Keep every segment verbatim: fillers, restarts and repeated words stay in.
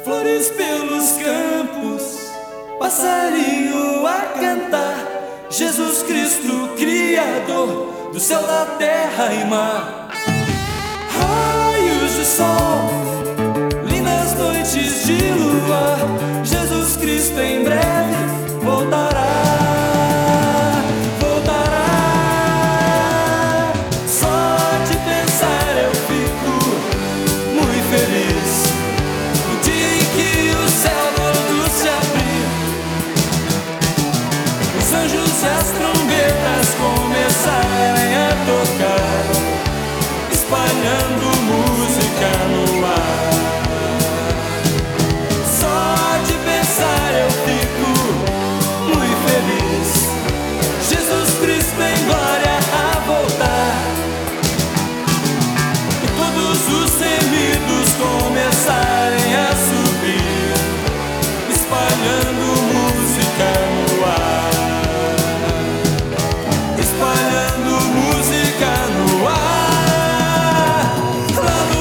Flores pelos campos, passarinho a cantar, Jesus Cristo, Criador do céu, da terra e mar. Raios de sol, lindas noites de lua, Jesus Cristo em breve voltará. Voltará. Só de pensar eu fico muito feliz, no dia em que o céu todo se abrir, os anjos e as trombetas começarem a tocar, espalhando música no ar. Só de pensar eu fico muito feliz, Jesus Cristo em glória a voltar, e todos os gemidos começarem a subir, espalhando música no ar, espalhando música no ar, lá no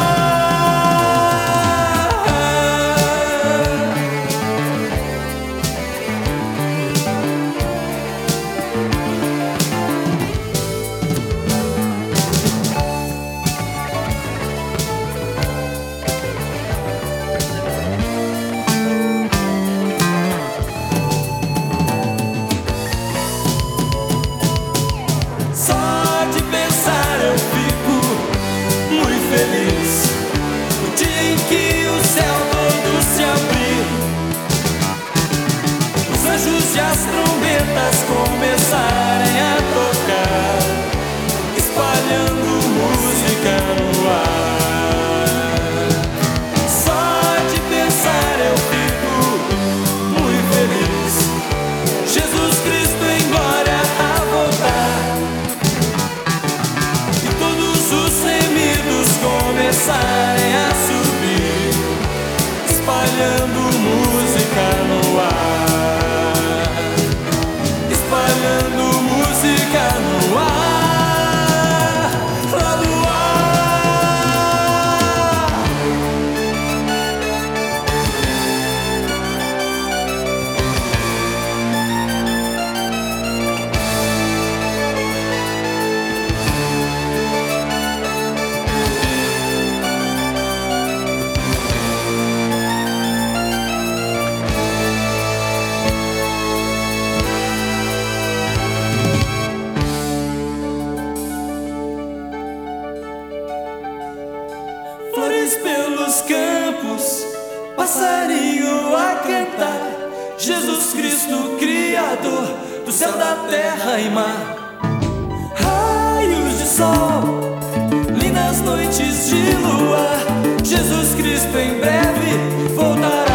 e as trombetas começarem a tocar, espalhando música no ar. Só de pensar eu fico muito feliz, Jesus Cristo em glória a voltar, e todos os gemidos começarem a subir, espalhando música no ar, espalhando música no ar, lá no ar. Flores pelos campos, passarinho a cantar, Jesus Cristo, Criador do céu, da terra e mar. Raios de sol, lindas noites de lua, Jesus Cristo em breve voltará.